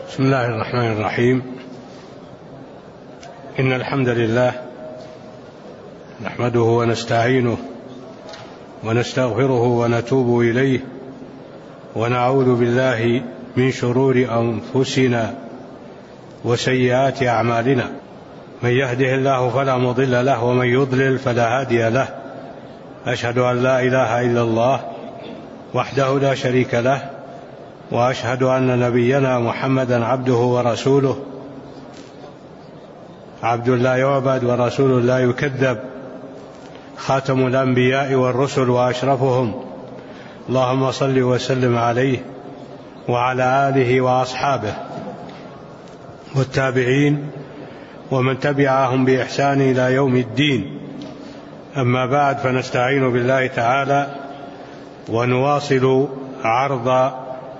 بسم الله الرحمن الرحيم. إن الحمد لله نحمده ونستعينه ونستغفره ونتوب إليه، ونعوذ بالله من شرور أنفسنا وسيئات أعمالنا، من يهده الله فلا مضل له ومن يضلل فلا هادي له. أشهد أن لا إله إلا الله وحده لا شريك له، وأشهد أن نبينا محمدا عبده ورسوله، عبد لا يعبد ورسول لا يكذب، خاتم الأنبياء والرسل وأشرفهم. اللهم صل وسلم عليه وعلى آله وأصحابه والتابعين ومن تبعهم بإحسان إلى يوم الدين. أما بعد، فنستعين بالله تعالى ونواصل عرض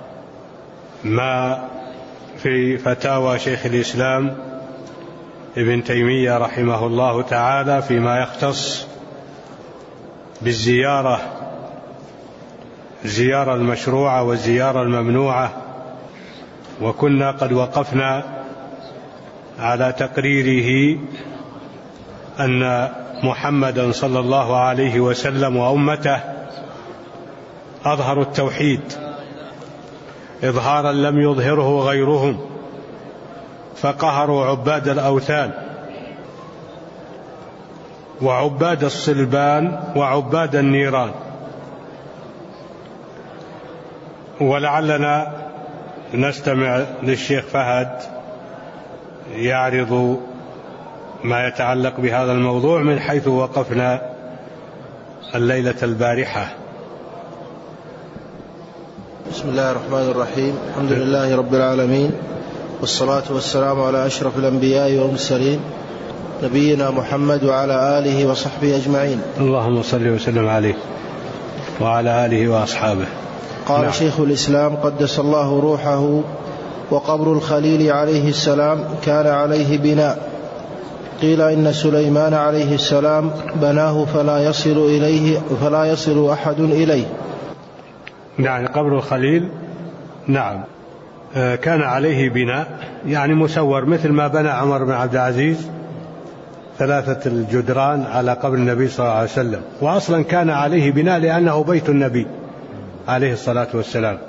ما في فتاوى شيخ الإسلام ابن تيمية رحمه الله تعالى فيما يختص بالزيارة، الزيارة المشروعة والزيارة الممنوعة. وكنا قد وقفنا على تقريره أن محمدا صلى الله عليه وسلم وأمته أظهروا التوحيد إظهارا لم يظهره غيرهم، فقهروا عباد الأوثان وعباد الصلبان وعباد النيران. ولعلنا نستمع للشيخ فهد يعرض ما يتعلق بهذا الموضوع من حيث وقفنا الليلة البارحة. بسم الله الرحمن الرحيم. الحمد لله رب العالمين، والصلاة والسلام على أشرف الأنبياء والمرسلين نبينا محمد وعلى آله وصحبه أجمعين. اللهم صل وسلم عليه وعلى آله وأصحابه. قال شيخ الإسلام قدس الله روحه: وقبر الخليل عليه السلام كان عليه بناء. قيل إن سليمان عليه السلام بناه فلا يصل أحد إليه. يعني قبر الخليل نعم كان عليه بناء، يعني مسور، مثل ما بنى عمر بن عبد العزيز 3 الجدران على قبر النبي صلى الله عليه وسلم. وأصلا كان عليه بناء لأنه بيت النبي عليه الصلاة والسلام،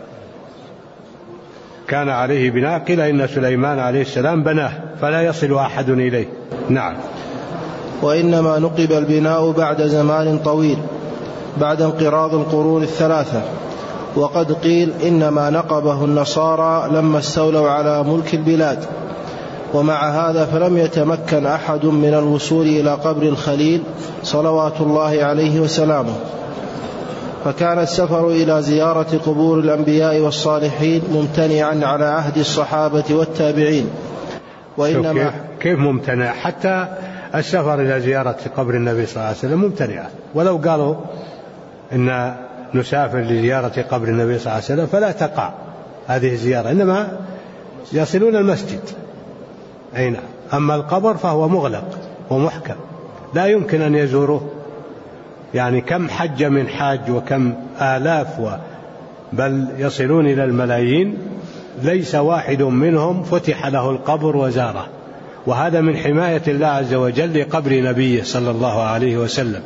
كان عليه بناء. قيل إن سليمان عليه السلام بناه فلا يصل أحد إليه. نعم. وإنما نقب البناء بعد زمان طويل، بعد انقراض القرون 3. وقد قيل إنما نقبه النصارى لما استولوا على ملك البلاد. ومع هذا فلم يتمكن أحد من الوصول إلى قبر الخليل صلوات الله عليه وسلامه، فكان السفر إلى زيارة قبور الأنبياء والصالحين ممتنعا على عهد الصحابة والتابعين. وإنما كيف ممتنع؟ حتى السفر إلى زيارة قبر النبي صلى الله عليه وسلم ممتنع. ولو قالوا إن نسافر لزيارة قبر النبي صلى الله عليه وسلم فلا تقع هذه الزيارة، إنما يصلون المسجد. أين؟ أما القبر فهو مغلق ومحكم، لا يمكن أن يزوروه. يعني كم حج من حاج وكم آلاف بل يصلون إلى الملايين، ليس واحد منهم فتح له القبر وزاره. وهذا من حماية الله عز وجل لقبر نبيه صلى الله عليه وسلم.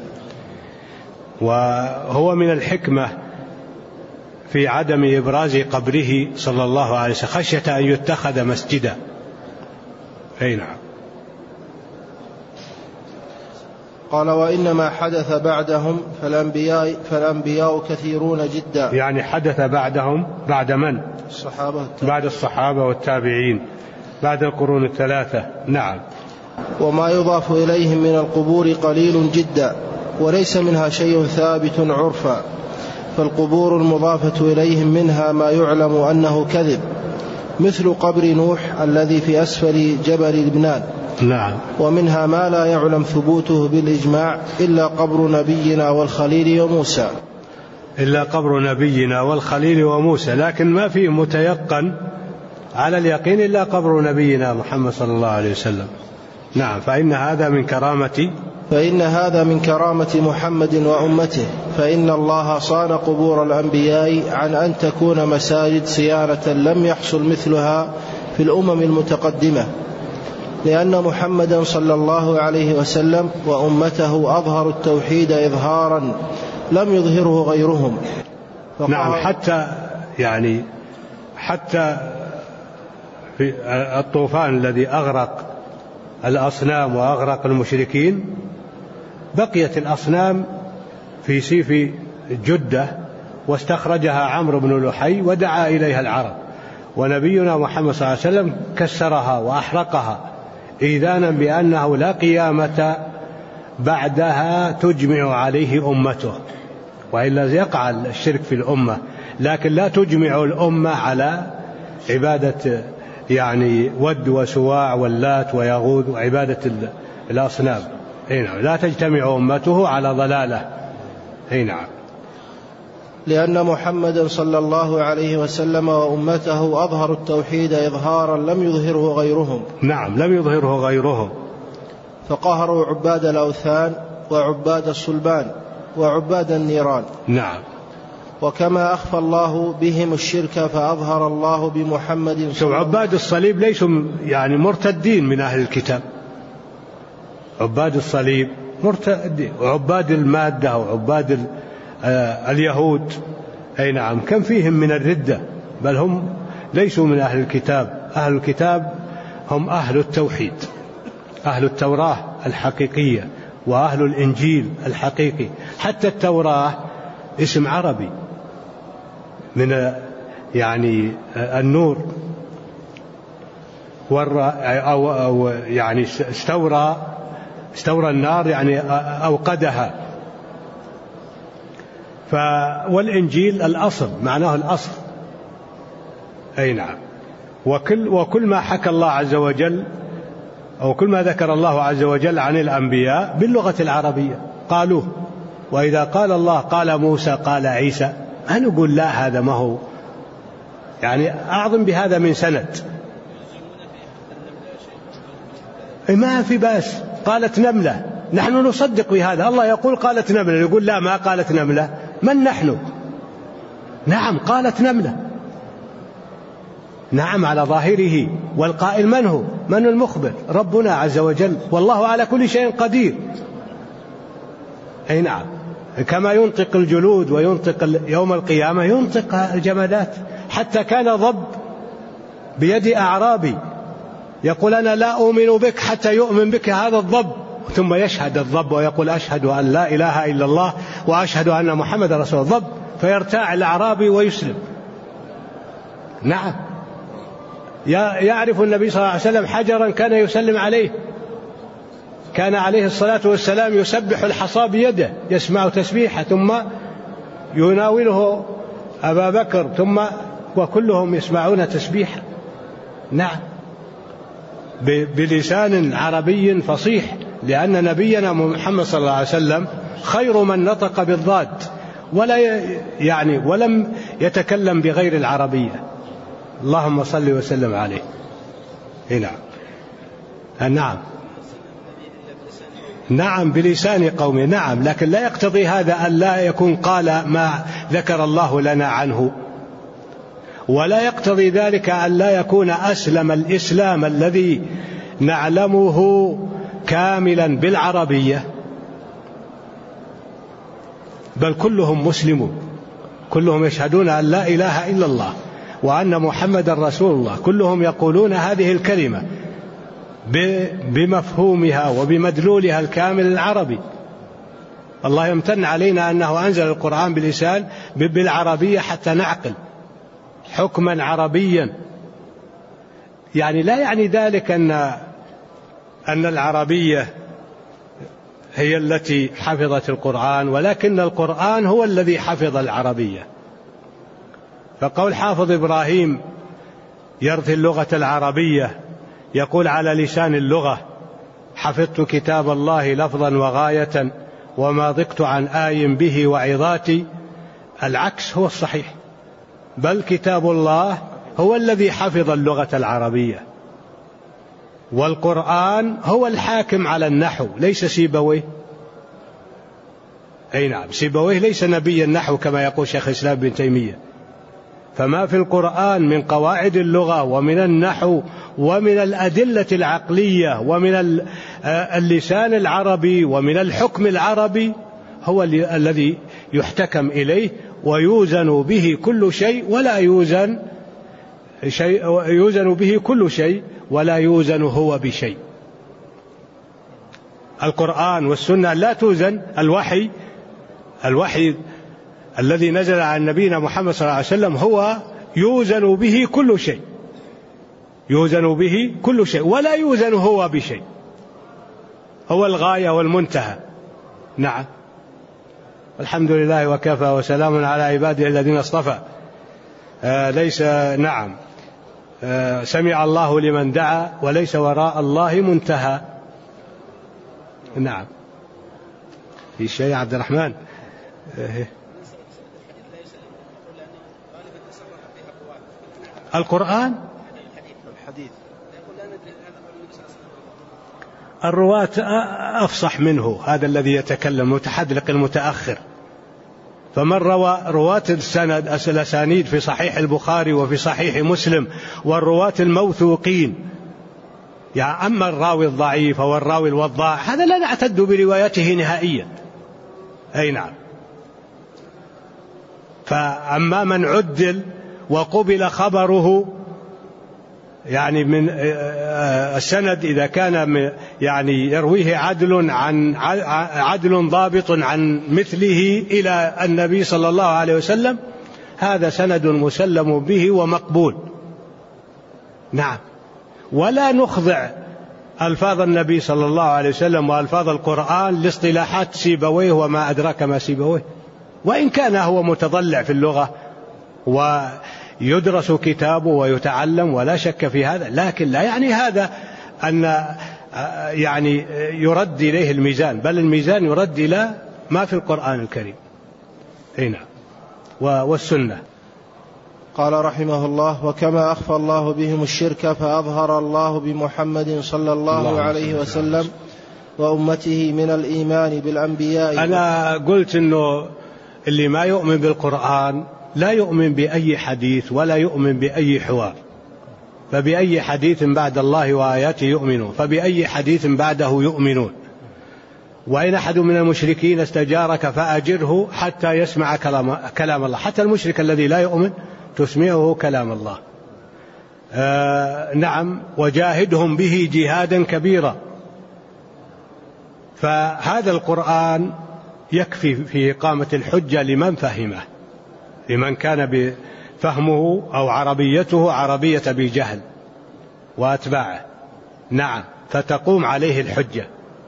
وهو من الحكمة في عدم إبراز قبره صلى الله عليه وسلم خشية أن يتخذ مسجدا. أي نعم. قال: وإنما حدث بعدهم فالأنبياء كثيرون جدا. يعني حدث بعدهم بعد من؟ الصحابة. بعد الصحابة والتابعين، بعد القرون 3. نعم. وما يضاف إليهم من القبور قليل جدا، وليس منها شيء ثابت عرفا، فالقبور المضافة إليهم منها ما يعلم أنه كذب، مثل قبر نوح الذي في أسفل جبل لبنان. نعم. ومنها ما لا يعلم ثبوته بالإجماع إلا قبر نبينا والخليل وموسى. إلا قبر نبينا والخليل وموسى، لكن ما فيه متيقن على اليقين إلا قبر نبينا محمد صلى الله عليه وسلم. نعم. فإن هذا من كرامة محمد وأمته، فإن الله صان قبور الأنبياء عن أن تكون مساجد صيانة لم يحصل مثلها في الأمم المتقدمة، لأن محمدا صلى الله عليه وسلم وأمته أظهروا التوحيد إظهارا لم يظهره غيرهم. نعم، حتى في الطوفان الذي أغرق الأصنام وأغرق المشركين، بقيت الأصنام في سيف جدة واستخرجها عمرو بن لحي ودعا إليها العرب، ونبينا محمد صلى الله عليه وسلم كسرها وأحرقها إذانا بأنه لا قيامة بعدها تجمع عليه أمته، وإلا يقع الشرك في الأمة، لكن لا تجمع الأمة على عبادة ود وسواع واللات ويغوث وعبادة الأصنام. نعم، لا تجتمع أمته على ضلالة. نعم، لأن محمدا صلى الله عليه وسلم وأمته أظهروا التوحيد إظهارا لم يظهره غيرهم. نعم، لم يظهره غيرهم، فقهروا عباد الأوثان وعباد الصلبان وعباد النيران. نعم، وكما أخفى الله بهم الشرك فأظهر الله بمحمد. عباد الصليب ليسوا مرتدين من أهل الكتاب، عباد الصليب مرتدين، وعباد المادة وعباد اليهود نعم كم فيهم من الردة، بل هم ليسوا من أهل الكتاب. أهل الكتاب هم أهل التوحيد، أهل التوراة الحقيقية وأهل الإنجيل الحقيقي. حتى التوراة اسم عربي من النور، أو استورى النار أوقدها. والإنجيل الأصل، معناه الأصل. نعم، وكل ما حكى الله عز وجل أو كل ما ذكر الله عز وجل عن الأنبياء باللغة العربية قالوه. وإذا قال الله قال موسى قال عيسى، ما نقول لا هذا ما هو أعظم بهذا من سند، ما في بأس. قالت نملة، نحن نصدق بهذا، الله يقول قالت نملة، يقول لا ما قالت نملة، من نحن؟ نعم قالت نملة، نعم على ظاهره، والقائل من هو؟ من المخبر؟ ربنا عز وجل، والله على كل شيء قدير. نعم، كما ينطق الجلود وينطق يوم القيامة ينطق الجمادات. حتى كان ضب بيد أعرابي يقول أنا لا أؤمن بك حتى يؤمن بك هذا الضب، ثم يشهد الضب ويقول أشهد أن لا إله إلا الله وأشهد أن محمد رسول الله، ضب، فيرتاع الأعرابي ويسلم. نعم، يعرف النبي صلى الله عليه وسلم حجرا كان يسلم عليه، كان عليه الصلاة والسلام يسبح الحصى بيده، يسمع تسبيحه ثم يناوله أبا بكر، ثم وكلهم يسمعون تسبيحه. نعم، بلسان عربي فصيح، لأن نبينا محمد صلى الله عليه وسلم خير من نطق بالضاد ولم يتكلم بغير العربية. اللهم صل وسلم عليه. نعم، نعم بلسان قومه، نعم، لكن لا يقتضي هذا أن لا يكون قال ما ذكر الله لنا عنه، ولا يقتضي ذلك أن لا يكون أسلم الإسلام الذي نعلمه كاملا بالعربية، بل كلهم مسلمون، كلهم يشهدون أن لا إله إلا الله وأن محمد رسول الله، كلهم يقولون هذه الكلمة بمفهومها وبمدلولها الكامل العربي. الله يمتن علينا أنه أنزل القرآن بلسان بالعربية حتى نعقل حكما عربيا. لا يعني ذلك أن العربية هي التي حفظت القرآن، ولكن القرآن هو الذي حفظ العربية. فقول حافظ إبراهيم يرثي اللغة العربية يقول على لسان اللغة حفظت كتاب الله لفظا وغاية وما ضقت عن آي به وعظاتي، العكس هو الصحيح، بل كتاب الله هو الذي حفظ اللغة العربية، والقرآن هو الحاكم على النحو، ليس سيبويه. نعم، سيبويه ليس نبي النحو كما يقول شيخ الإسلام ابن تيمية، فما في القرآن من قواعد اللغة ومن النحو ومن الأدلة العقلية ومن اللسان العربي ومن الحكم العربي هو الذي يحتكم إليه ويوزن به كل شيء يوزن به كل شيء ولا يوزن هو بشيء. القرآن والسنة لا توزن. الوحي الذي نزل على نبينا محمد صلى الله عليه وسلم هو يوزن به كل شيء، يوزن به كل شيء ولا يوزن هو بشيء، هو الغاية والمنتهى. نعم. الحمد لله وكفى وسلام على عباده الذين اصطفى. ليس نعم سمع الله لمن دعا وليس وراء الله منتهى. نعم. في شيء عبد الرحمن؟ القرآن الرواة أفصح منه، هذا الذي يتكلم متحدلق المتأخر. فمن روى رواة السند الأسانيد في صحيح البخاري وفي صحيح مسلم والرواة الموثوقين، يعني أما الراوي الضعيف أو الراوي الوضاع هذا لا نعتد بروايته نهائيا. أي نعم. فأما من عدل وقبل خبره، يعني من السند إذا كان يعني يرويه عدل ضابط عن مثله إلى النبي صلى الله عليه وسلم، هذا سند مسلم به ومقبول. نعم. ولا نخضع ألفاظ النبي صلى الله عليه وسلم وألفاظ القرآن لاصطلاحات سيبويه وما أدراك ما سيبويه، وإن كان هو متضلع في اللغة ويدرس كتابه ويتعلم ولا شك في هذا، لكن لا يعني هذا أن يعني يرد إليه الميزان، بل الميزان يرد إلى ما في القرآن الكريم. هنا والسنة. قال رحمه الله: وكما أخفى الله بهم الشرك فأظهر الله بمحمد صلى الله عليه وسلم وأمته من الإيمان بالأنبياء. أنا قلت إنه اللي ما يؤمن بالقرآن لا يؤمن بأي حديث ولا يؤمن بأي حوار، فبأي حديث بعد الله وآياته يؤمنون، فبأي حديث بعده يؤمنون. وإن أحد من المشركين استجارك فأجره حتى يسمع كلام الله. حتى المشرك الذي لا يؤمن تسمعه كلام الله. نعم. وجاهدهم به جهادا كبيرا. فهذا القرآن يكفي في إقامة الحجة لمن فهمه، لمن كان بفهمه أو عربيته عربية بجهل وأتباعه. نعم. فتقوم عليه الحجة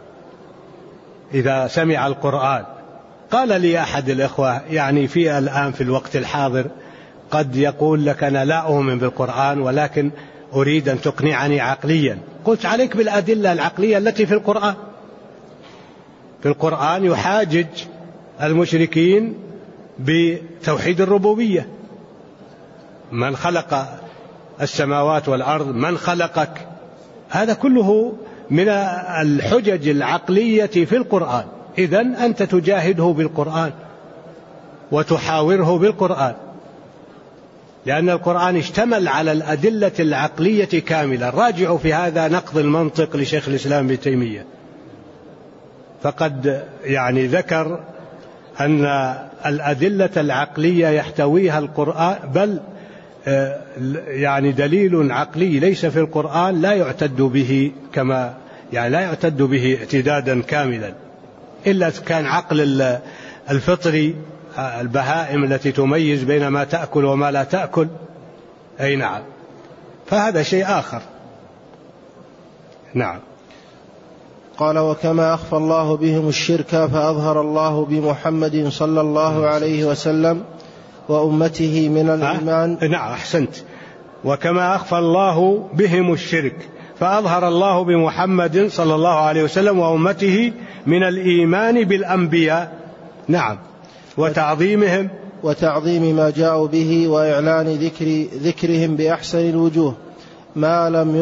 إذا سمع القرآن. قال لي أحد الإخوة يعني في الآن في الوقت الحاضر قد يقول لك: أنا لا أؤمن بالقرآن ولكن أريد أن تقنعني عقليا. قلت: عليك بالأدلة العقلية التي في القرآن. في القرآن يحاجج المشركين بتوحيد الربوبية: من خلق السماوات والأرض، من خلقك. هذا كله من الحجج العقلية في القرآن. إذن أنت تجاهده بالقرآن وتحاوره بالقرآن، لأن القرآن اشتمل على الأدلة العقلية كاملة. راجعوا في هذا نقض المنطق لشيخ الإسلام ابن تيمية، فقد يعني ذكر أن الأدلة العقلية يحتويها القرآن، بل يعني دليل عقلي ليس في القرآن لا يعتد به كما يعني لا يعتد به اعتدادا كاملا، إلا كان عقل الفطري، البهائم التي تميز بين ما تأكل وما لا تأكل. أي نعم. فهذا شيء آخر. نعم. قال: وكما أخفى الله بهم الشرك فأظهر الله بمحمد صلى الله عليه وسلم وأمته من الإيمان. نعم أحسنت. وكما أخفى الله بهم الشرك فأظهر الله بمحمد صلى الله عليه وسلم وأمته من الإيمان بالأنبياء. نعم. وتعظيمهم وتعظيم ما جاءوا به وإعلان ذكرهم بأحسن الوجوه ما لم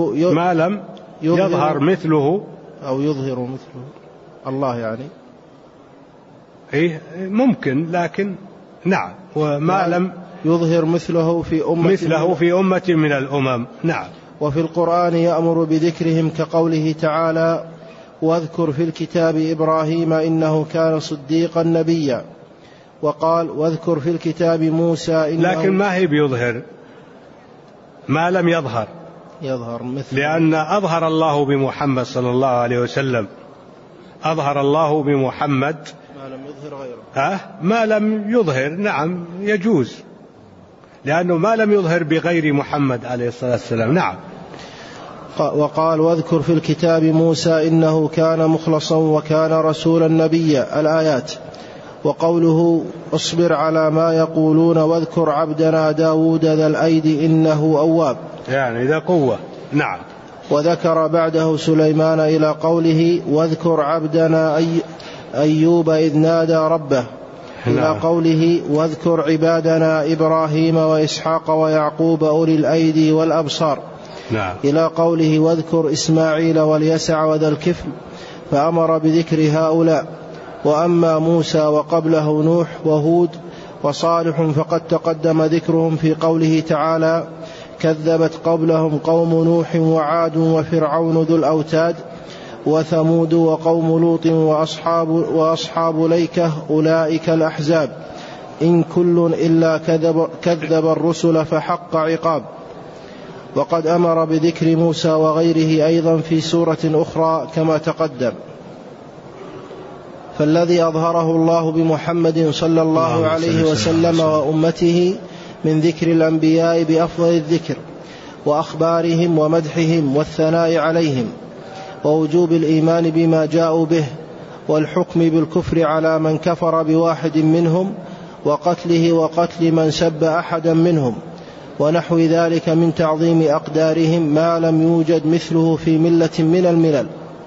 يظهر مثله أو يظهر مثله الله يعني. إيه ممكن، لكن نعم. وما لم يظهر مثله في أمة من الأمم. نعم. وفي القرآن يأمر بذكرهم كقوله تعالى: واذكر في الكتاب إبراهيم إنه كان صديقا نبيا. وقال: واذكر في الكتاب موسى إنه. لكن ما هي بيظهر ما لم يظهر مثل، لأن أظهر الله بمحمد صلى الله عليه وسلم، أظهر الله بمحمد ما لم يظهر غيره. ما لم يظهر. نعم يجوز، لأنه ما لم يظهر بغير محمد عليه الصلاة والسلام. نعم. وقال: واذكر في الكتاب موسى إنه كان مخلصا وكان رسولا نبيا، الآيات. وقوله: اصبر على ما يقولون واذكر عبدنا داود ذا الأيد إنه أواب، يعني ذا قوة. نعم. وذكر بعده سليمان إلى قوله: واذكر عبدنا أيوب إذ نادى ربه، إلى قوله: واذكر عبادنا إبراهيم وإسحاق ويعقوب أولي الأيدي والأبصار، نعم. إلى قوله: واذكر إسماعيل واليسع وذا الكفل، فأمر بذكر هؤلاء. وأما موسى وقبله نوح وهود وصالح فقد تقدم ذكرهم في قوله تعالى: كذبت قبلهم قوم نوح وعاد وفرعون ذو الأوتاد وثمود وقوم لوط وأصحاب ليكة أولئك الأحزاب إن كل إلا كذب الرسل فحق عقاب. وقد أمر بذكر موسى وغيره أيضا في سورة أخرى كما تقدم. فالذي أظهره الله بمحمد صلى الله عليه وسلم وأمته من ذكر الأنبياء بأفضل الذكر وأخبارهم ومدحهم والثناء عليهم ووجوب الإيمان بما جاءوا به والحكم بالكفر على من كفر بواحد منهم وقتله وقتل من سب أحدا منهم ونحو ذلك من تعظيم أقدارهم ما لم يوجد مثله في ملة من الملل.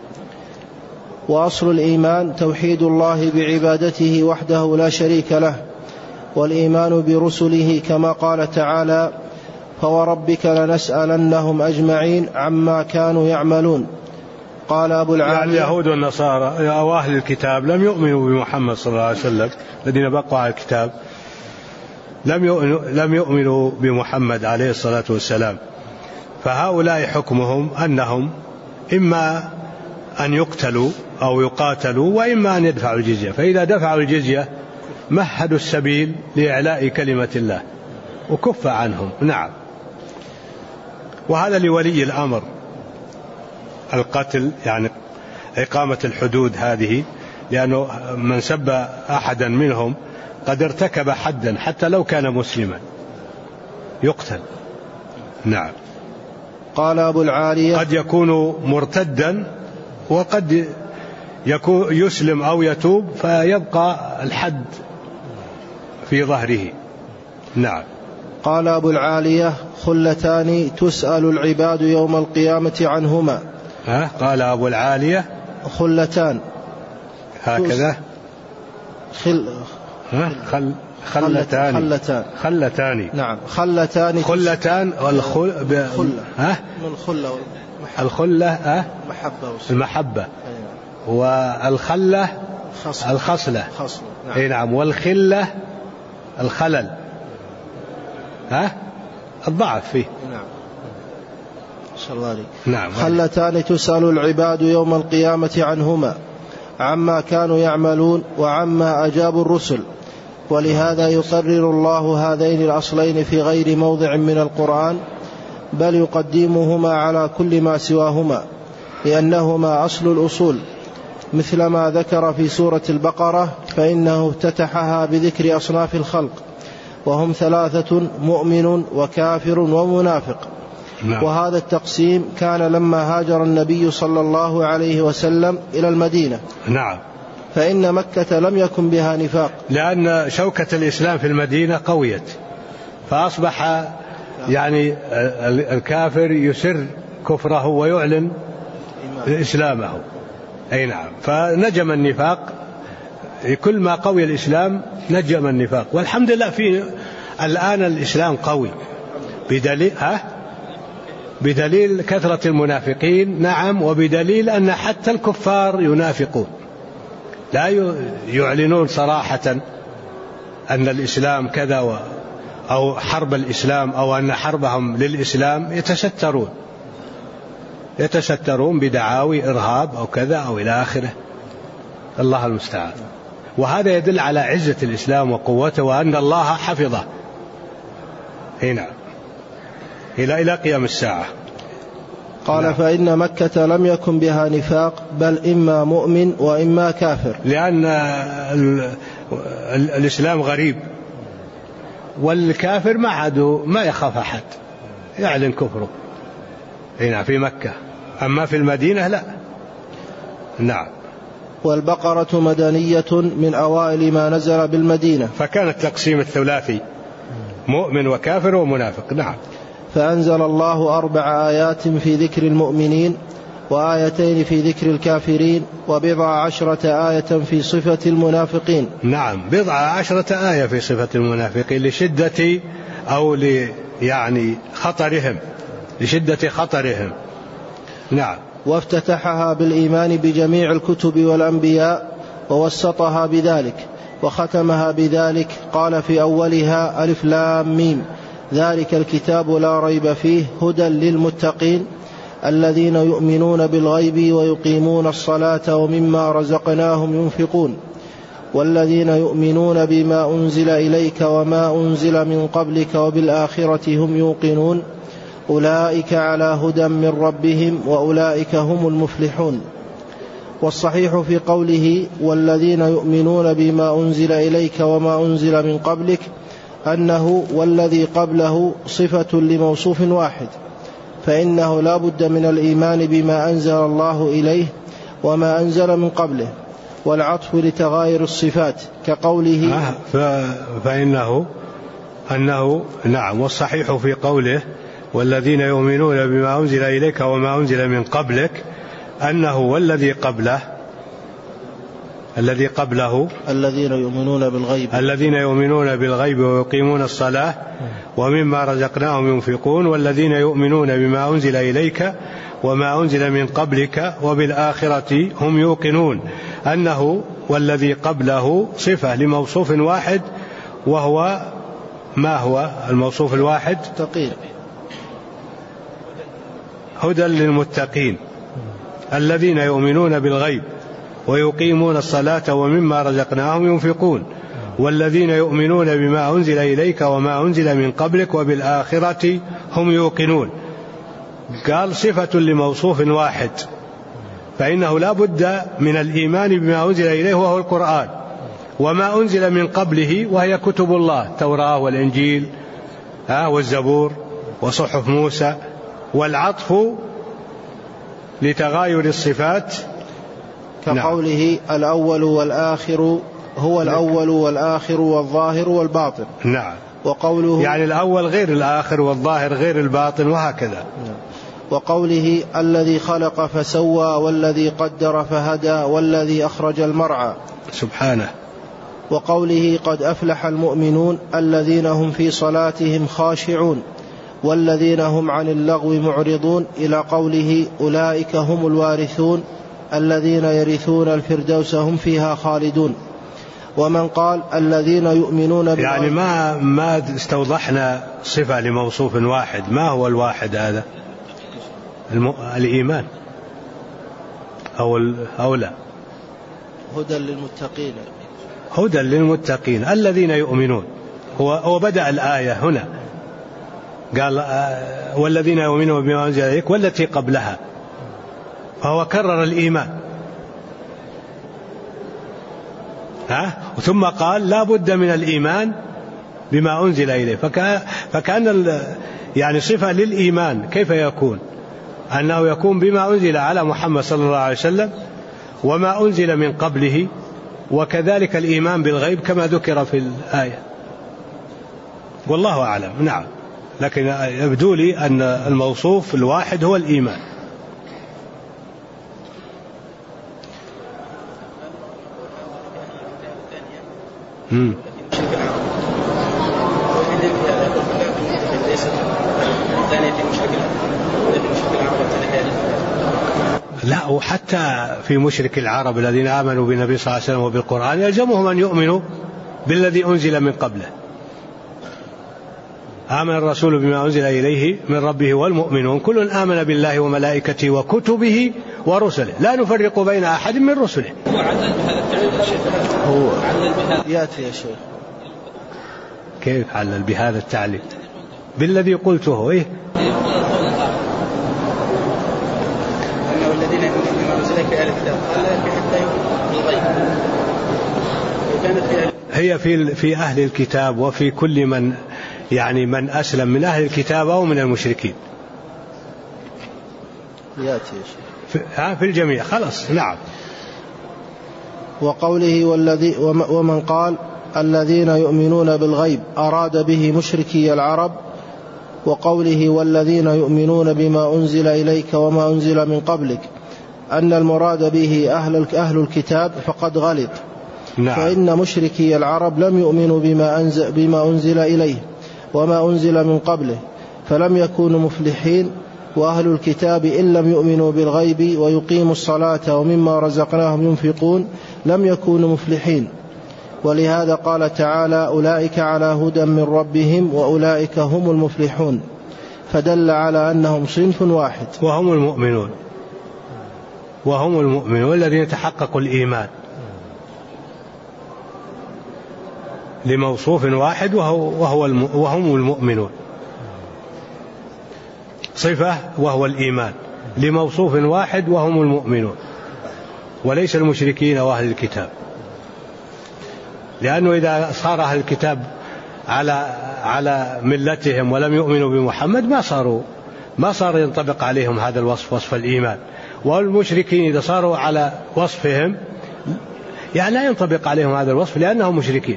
وأصل الإيمان توحيد الله بعبادته وحده لا شريك له، والإيمان برسله كما قال تعالى: فوربك لنسألنهم أجمعين عما كانوا يعملون. قال أبو العالية: يعني اليهود والنصارى أو أهل الكتاب لم يؤمنوا بمحمد صلى الله عليه وسلم، الذين بقوا على الكتاب لم يؤمنوا بمحمد عليه الصلاة والسلام، فهؤلاء حكمهم أنهم إما أن يقتلوا أو يقاتلوا وإما أن يدفعوا الجزية، فإذا دفعوا الجزية مهدوا السبيل لإعلاء كلمة الله وكف عنهم. نعم. وهذا لولي الأمر القتل، يعني إقامة الحدود هذه، لأنه من سب أحدا منهم قد ارتكب حدا حتى لو كان مسلما يقتل. نعم. قال أبو العالية: قد يكون مرتدا وقد يكون يسلم أو يتوب فيبقى الحد في ظهره. نعم. قال أبو العالية: خلتان تسأل العباد يوم القيامة عنهما. قال أبو العالية: خلتان، هكذا خلتان. نعم. خلتان الخلة المحبة والخلة الخصلة. نعم. نعم. والخلة الخلل، الضعف فيه. نعم. صلى الله عليه. نعم. خلتان تسأل العباد يوم القيامة عنهما عما كانوا يعملون وعما أجابوا الرسل، ولهذا يقرر الله هذين الأصلين في غير موضع من القرآن، بل يقدمهما على كل ما سواهما لأنهما أصل الأصول، مثل ما ذكر في سورة البقرة، فإنه افتتحها بذكر أصناف الخلق وهم 3: مؤمن وكافر ومنافق. نعم. وهذا التقسيم كان لما هاجر النبي صلى الله عليه وسلم إلى المدينة. نعم. فإن مكة لم يكن بها نفاق، لأن شوكة الإسلام في المدينة قويت، فأصبح يعني الكافر يسر كفره ويعلن إسلامه. أي نعم. فنجم النفاق، كل ما قوي الإسلام نجم النفاق، والحمد لله في الآن الإسلام قوي بدليل كثرة المنافقين. نعم. وبدليل أن حتى الكفار ينافقون، لا يعلنون صراحة أن الإسلام كذا أو حرب الإسلام أو أن حربهم للإسلام يتسترون بدعاوي إرهاب أو كذا أو إلى آخره، الله المستعان. وهذا يدل على عزة الإسلام وقوته وأن الله حفظه هنا إلى قيام الساعة. قال فإن مكة لم يكن بها نفاق، بل إما مؤمن وإما كافر، لأن الإسلام غريب، والكافر ما يخاف أحد يعلن كفره هنا في مكة، أما في المدينة لا. نعم. والبقرة مدنية من أوائل ما نزل بالمدينة، فكان التقسيم الثلاثي مؤمن وكافر ومنافق. نعم. فأنزل الله 4 آيات في ذكر المؤمنين، وآيتين في ذكر الكافرين، و10 آية في صفة المنافقين. نعم، 10 آية في صفة المنافقين لشدة أو يعني خطرهم، لشدة خطرهم. نعم. وافتتحها بالإيمان بجميع الكتب والأنبياء، ووسطها بذلك، وختمها بذلك. قال في أولها: ألف لام ميم، ذلك الكتاب لا ريب فيه، هدى للمتقين الذين يؤمنون بالغيب ويقيمون الصلاة ومما رزقناهم ينفقون، والذين يؤمنون بما أنزل إليك وما أنزل من قبلك وبالآخرة هم يوقنون، أولئك على هدى من ربهم وأولئك هم المفلحون. والصحيح في قوله والذين يؤمنون بما أنزل إليك وما أنزل من قبلك أنه والذي قبله صفة لموصوف واحد، فإنه لا بد من الإيمان بما أنزل الله إليه وما أنزل من قبله، والعطف لتغاير الصفات كقوله فإنه نعم. والصحيح في قوله والذين يؤمنون بما أنزل إليك وما أنزل من قبلك أنه والذي قبله الذين يؤمنون بالغيب ويقيمون الصلاة ومما رزقناهم ينفقون، والذين يؤمنون بما أنزل إليك وما أنزل من قبلك وبالآخرة هم يوقنون، أنه والذي قبله صفة لموصوف واحد، وهو ما هو الموصوف الواحد؟ هدى للمتقين الذين يؤمنون بالغيب ويقيمون الصلاة ومما رزقناهم ينفقون، والذين يؤمنون بما أنزل إليك وما أنزل من قبلك وبالآخرة هم يوقنون. قال صفة لموصوف واحد، فإنه لا بد من الإيمان بما أنزل إليه وهو القرآن، وما أنزل من قبله وهي كتب الله، التوراة والإنجيل والزبور وصحف موسى. والعطف لتغاير الصفات كقوله الأول والآخر، هو الأول والآخر والظاهر والباطن. نعم. وقوله يعني الأول غير الآخر والظاهر غير الباطن وهكذا. وقوله الذي خلق فسوى والذي قدر فهدى والذي أخرج المرعى سبحانه. وقوله قد أفلح المؤمنون الذين هم في صلاتهم خاشعون والذين هم عن اللغو معرضون، إلى قوله أولئك هم الوارثون الذين يرثون الفردوس هم فيها خالدون. ومن قال الذين يؤمنون يعني ما استوضحنا صفة لموصوف واحد، ما هو الواحد هذا؟ الإيمان أو لا؟ هدى للمتقين الذين يؤمنون. هو بدأ الآية هنا قال والذين يؤمنون بما أنزل إليك والتي قبلها، فهو كرر الإيمان ثم قال لا بد من الإيمان بما أنزل إليه. فكان يعني صفة للإيمان كيف يكون؟ أنه يكون بما أنزل على محمد صلى الله عليه وسلم وما أنزل من قبله، وكذلك الإيمان بالغيب كما ذكر في الآية، والله أعلم. نعم. لكن يبدو لي أن الموصوف الواحد هو الإيمان. لا، وحتى في مشرك العرب الذين آمنوا بالنبي صلى الله عليه وسلم وبالقرآن يلزمهم أن يؤمنوا بالذي أنزل من قبله، آمن الرسول بما أنزل إليه من ربه والمؤمنون كل آمن بالله وملائكته وكتبه ورسله لا نفرق بين أحد من رسله. هو علل بهذا التعليل يا شيخ؟ هو علل بهذا يأتي يا شيخ. كيف علل بهذا التعليل؟ بالذي قلته. إيه؟ والذين يؤمنون بما أنزل إليك أهل الكتاب قال حتى يؤمنوا بالغيب. هي في أهل الكتاب وفي كل من يعني من أسلم من أهل الكتاب أو من المشركين. يأتي في الجميع خلاص. نعم. وقوله ومن قال الذين يؤمنون بالغيب أراد به مشركي العرب. وقوله والذين يؤمنون بما أنزل إليك وما أنزل من قبلك أن المراد به أهل الكتاب فقد غلط. نعم. فإن مشركي العرب لم يؤمنوا بما أنزل إليه وما أنزل من قبله فلم يكونوا مفلحين. وأهل الكتاب إن لم يؤمنوا بالغيب ويقيموا الصلاة ومما رزقناهم ينفقون لم يكونوا مفلحين. ولهذا قال تعالى أولئك على هدى من ربهم وأولئك هم المفلحون فدل على أنهم صنف واحد وهم المؤمنون الذين تحققوا الإيمان لموصوف واحد وهم المؤمنون. صفة وهو الإيمان لموصوف واحد وهم المؤمنون وليس المشركين وأهل الكتاب. لأنه إذا صار أهل الكتاب على ملتهم ولم يؤمنوا بمحمد ما صار ينطبق عليهم هذا الوصف وصف الإيمان. والمشركين إذا صاروا على وصفهم يعني لا ينطبق عليهم هذا الوصف لأنهم مشركين.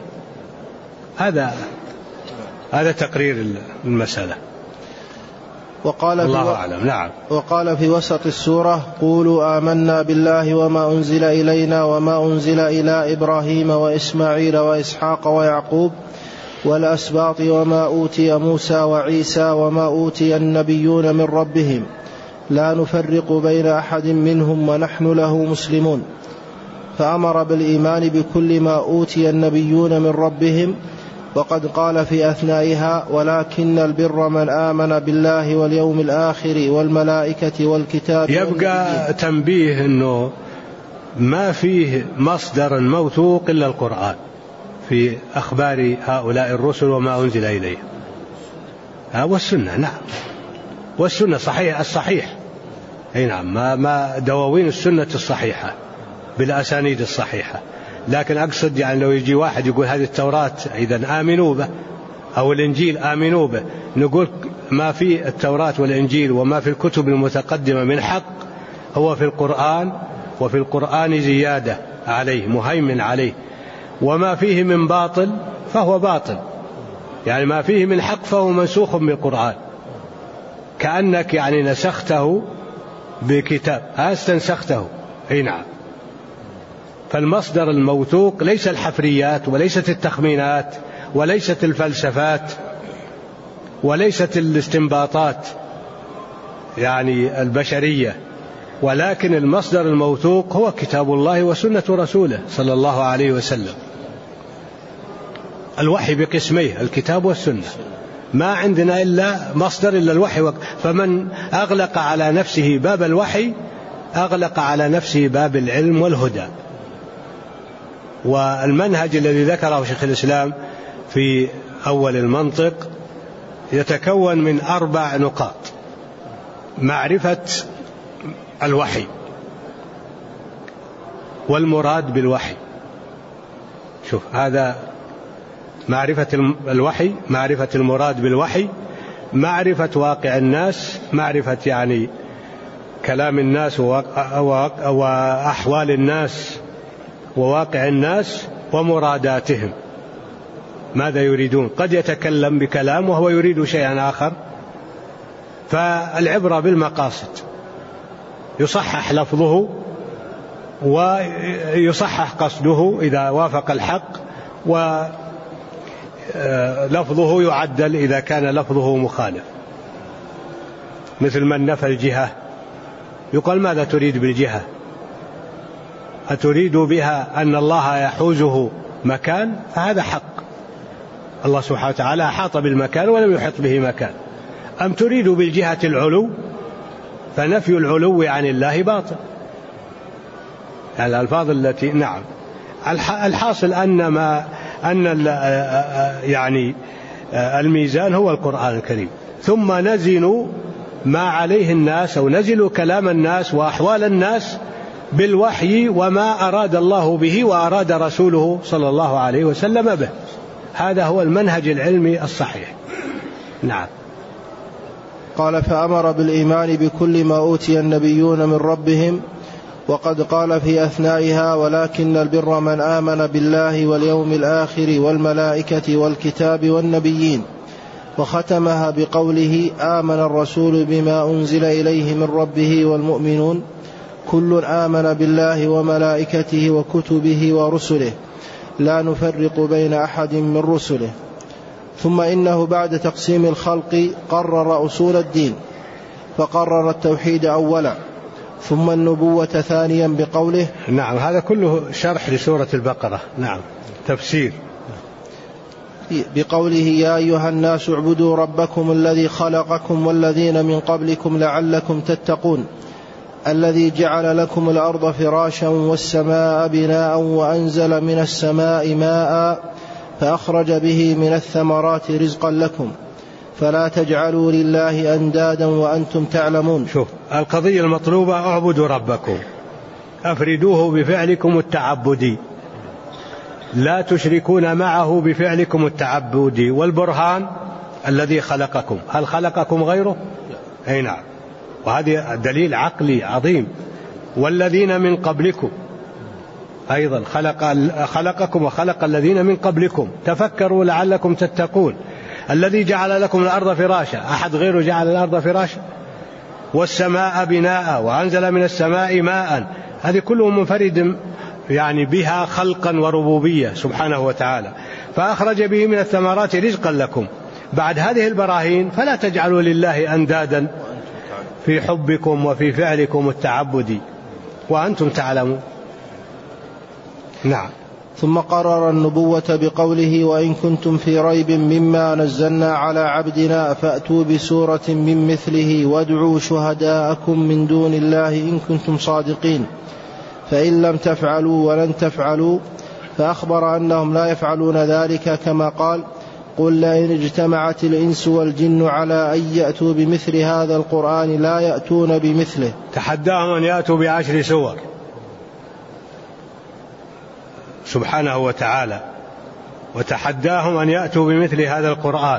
هذا تقرير المسألة. الله أعلم. نعم. وقال في وسط السورة قولوا آمنا بالله وما أنزل إلينا وما أنزل إلى إبراهيم وإسماعيل وإسحاق ويعقوب والأسباط وما أوتي موسى وعيسى وما أوتي النبيون من ربهم لا نفرق بين أحد منهم ونحن له مسلمون. فأمر بالإيمان بكل ما أوتي النبيون من ربهم. وقد قال في أثنائها ولكن البر من آمن بالله واليوم الآخر والملائكة والكتاب. يبقى تنبيه أنه ما فيه مصدر موثوق إلا القرآن في أخبار هؤلاء الرسل وما أنزل إليه والسنة. نعم. والسنة الصحيح. أي نعم. ما دواوين السنة الصحيحة بالأسانيد الصحيحة. لكن أقصد يعني لو يجي واحد يقول هذه التوراة إذن آمنوا به أو الإنجيل آمنوا به نقول ما في التوراة والإنجيل وما في الكتب المتقدمة من حق هو في القرآن وفي القرآن زيادة عليه مهيمن عليه. وما فيه من باطل فهو باطل يعني ما فيه من حق فهو منسوخ بالقرآن كأنك يعني نسخته بكتاب استنسخته. أي نعم. فالمصدر الموثوق ليس الحفريات وليست التخمينات وليست الفلسفات وليست الاستنباطات يعني البشرية ولكن المصدر الموثوق هو كتاب الله وسنة رسوله صلى الله عليه وسلم. الوحي بقسميه الكتاب والسنة ما عندنا إلا مصدر إلا الوحي. فمن أغلق على نفسه باب الوحي أغلق على نفسه باب العلم والهدى. والمنهج الذي ذكره شيخ الإسلام في أول المنطق يتكون من 4 نقاط. معرفة الوحي والمراد بالوحي. شوف هذا معرفة الوحي معرفة المراد بالوحي معرفة واقع الناس معرفة يعني كلام الناس وأحوال الناس وواقع الناس ومراداتهم ماذا يريدون. قد يتكلم بكلام وهو يريد شيئا آخر فالعبرة بالمقاصد يصحح لفظه ويصحح قصده إذا وافق الحق ولفظه يعدل إذا كان لفظه مخالف. مثل من نفى الجهة يقال ماذا تريد بالجهة أتريد بها أن الله يحوزه مكان فهذا حق الله سبحانه وتعالى أحاط بالمكان ولم يحط به مكان. أم تريد بالجهة العلو، فنفي العلو عن الله باطل. الألفاظ التي نعم. الحاصل يعني الميزان هو القرآن الكريم، ثم نزن ما عليه الناس أو نزل كلام الناس وأحوال الناس بالوحي وما أراد الله به وأراد رسوله صلى الله عليه وسلم به. هذا هو المنهج العلمي الصحيح. نعم. قال فأمر بالإيمان بكل ما أوتي النبيون من ربهم، وقد قال في أثنائها ولكن البر من آمن بالله واليوم الآخر والملائكة والكتاب والنبيين، وختمها بقوله آمن الرسول بما أنزل إليه من ربه والمؤمنون كل آمن بالله وملائكته وكتبه ورسله لا نفرق بين أحد من رسله. ثم إنه بعد تقسيم الخلق قرر أصول الدين، فقرر التوحيد أولا، ثم النبوة ثانيا بقوله. نعم، هذا كله شرح لسورة البقرة. نعم، تفسير. بقوله يا أيها الناس اعبدوا ربكم الذي خلقكم والذين من قبلكم لعلكم تتقون الذي جعل لكم الأرض فراشا والسماء بناء وأنزل من السماء ماء فأخرج به من الثمرات رزقا لكم فلا تجعلوا لله أندادا وأنتم تعلمون. شوف القضية المطلوبة اعبدوا ربكم، أفردوه بفعلكم التعبدي، لا تشركون معه بفعلكم التعبدي. والبرهان الذي خلقكم، هل خلقكم غيره؟ أي نعم، وهذا دليل عقلي عظيم. والذين من قبلكم أيضا خلقكم وخلق الذين من قبلكم، تفكروا لعلكم تتقون. الذي جعل لكم الأرض فراشا، أحد غيره جعل الأرض فراشا؟ والسماء بناء وأنزل من السماء ماء، هذه كله منفرد يعني بها خلقا وربوبية سبحانه وتعالى. فأخرج به من الثمرات رزقا لكم. بعد هذه البراهين فلا تجعلوا لله أندادا في حبكم وفي فعلكم التعبدي وأنتم تعلمون. نعم. ثم قرر النبوة بقوله وإن كنتم في ريب مما نزلنا على عبدنا فأتوا بسورة من مثله وادعوا شهداءكم من دون الله إن كنتم صادقين فإن لم تفعلوا ولن تفعلوا، فأخبر أنهم لا يفعلون ذلك كما قال قل لئن اجتمعت الإنس والجن على أن يأتوا بمثل هذا القرآن لا يأتون بمثله. تحداهم أن يأتوا ب10 سور سبحانه وتعالى، وتحداهم أن يأتوا بمثل هذا القرآن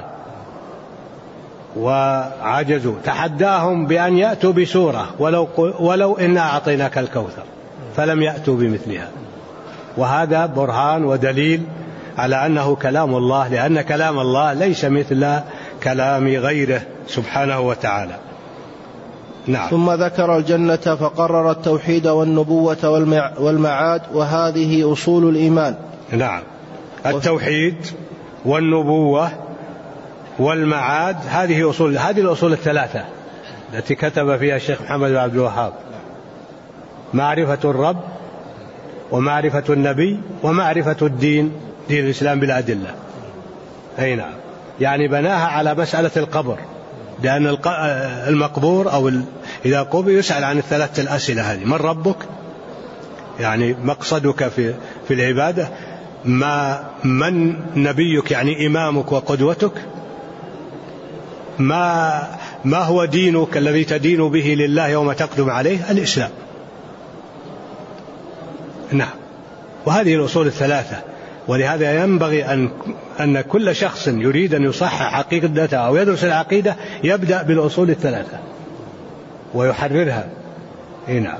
وعجزوا. تحداهم بأن يأتوا بسورة ولو إنا أعطيناك الكوثر، فلم يأتوا بمثلها. وهذا برهان ودليل على أنه كلام الله، لأن كلام الله ليس مثل كلام غيره سبحانه وتعالى. نعم. ثم ذكر الجنة فقرر التوحيد والنبوة والمعاد، وهذه أصول الإيمان. نعم، التوحيد والنبوة والمعاد هذه الأصول الثلاثة التي كتب فيها الشيخ محمد بن عبد الوهاب: معرفة الرب ومعرفة النبي ومعرفة الدين، دين الإسلام بالأدلة. أي نعم، يعني بناها على مسألة القبر، لأن المقبور أو إذا قبر يسأل عن الثلاثة الأسئلة هذه: من ربك؟ يعني مقصدك في العبادة. من نبيك؟ يعني إمامك وقدوتك. ما هو دينك الذي تدين به لله يوم تقدم عليه؟ الإسلام. نعم، وهذه الأصول الثلاثة. ولهذا ينبغي أن كل شخص يريد أن يصحح عقيدته أو يدرس العقيدة يبدأ بالأصول الثلاثة ويحررها. نعم.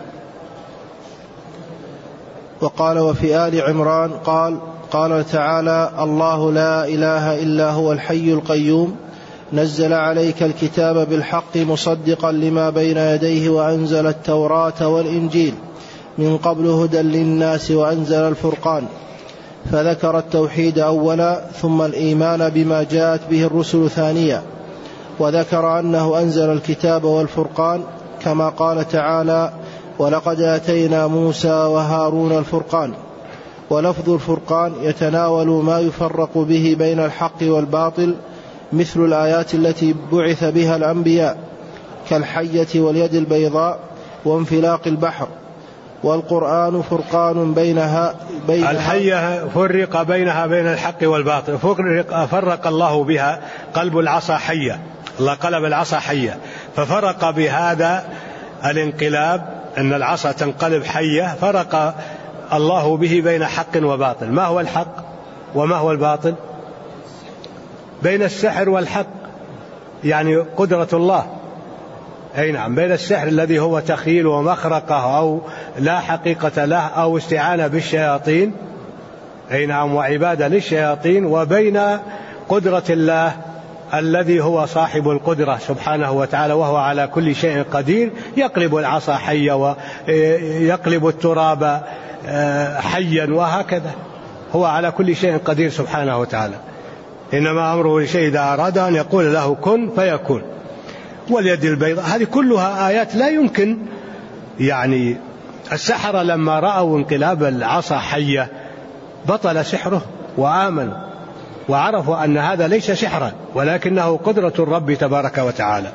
وقال وفي آل عمران قال تعالى: الله لا إله إلا هو الحي القيوم نزل عليك الكتاب بالحق مصدقا لما بين يديه وأنزل التوراة والإنجيل من قبل هدى للناس وأنزل الفرقان. فذكر التوحيد أولا، ثم الإيمان بما جاءت به الرسل ثانيا، وذكر أنه أنزل الكتاب والفرقان كما قال تعالى: ولقد آتينا موسى وهارون الفرقان. ولفظ الفرقان يتناول ما يفرق به بين الحق والباطل، مثل الآيات التي بعث بها الأنبياء كالحية واليد البيضاء وانفلاق البحر. والقرآن فرقان بينها الحية فرق بينها بين الحق والباطل، فرق الله بها قلب العصا حية، الله قلب العصا حية، ففرق بهذا الانقلاب أن العصا تنقلب حية، فرق الله به بين حق وباطل. ما هو الحق وما هو الباطل؟ بين السحر والحق، يعني قدرة الله، أي نعم، بين السحر الذي هو تخيل ومخرقة أو لا حقيقة له أو استعانة بالشياطين، أي نعم، وعبادة للشياطين، وبين قدرة الله الذي هو صاحب القدرة سبحانه وتعالى، وهو على كل شيء قدير، يقلب العصا حيا ويقلب التراب حيا، وهكذا هو على كل شيء قدير سبحانه وتعالى. إنما أمره لشيء إذا أراد أن يقول له كن فيكون. واليد البيضاء، هذه كلها آيات لا يمكن، يعني السحرة لما رأوا انقلاب العصا حية بطل سحره وآمنوا وعرفوا أن هذا ليس سحرا ولكنه قدرة الرب تبارك وتعالى.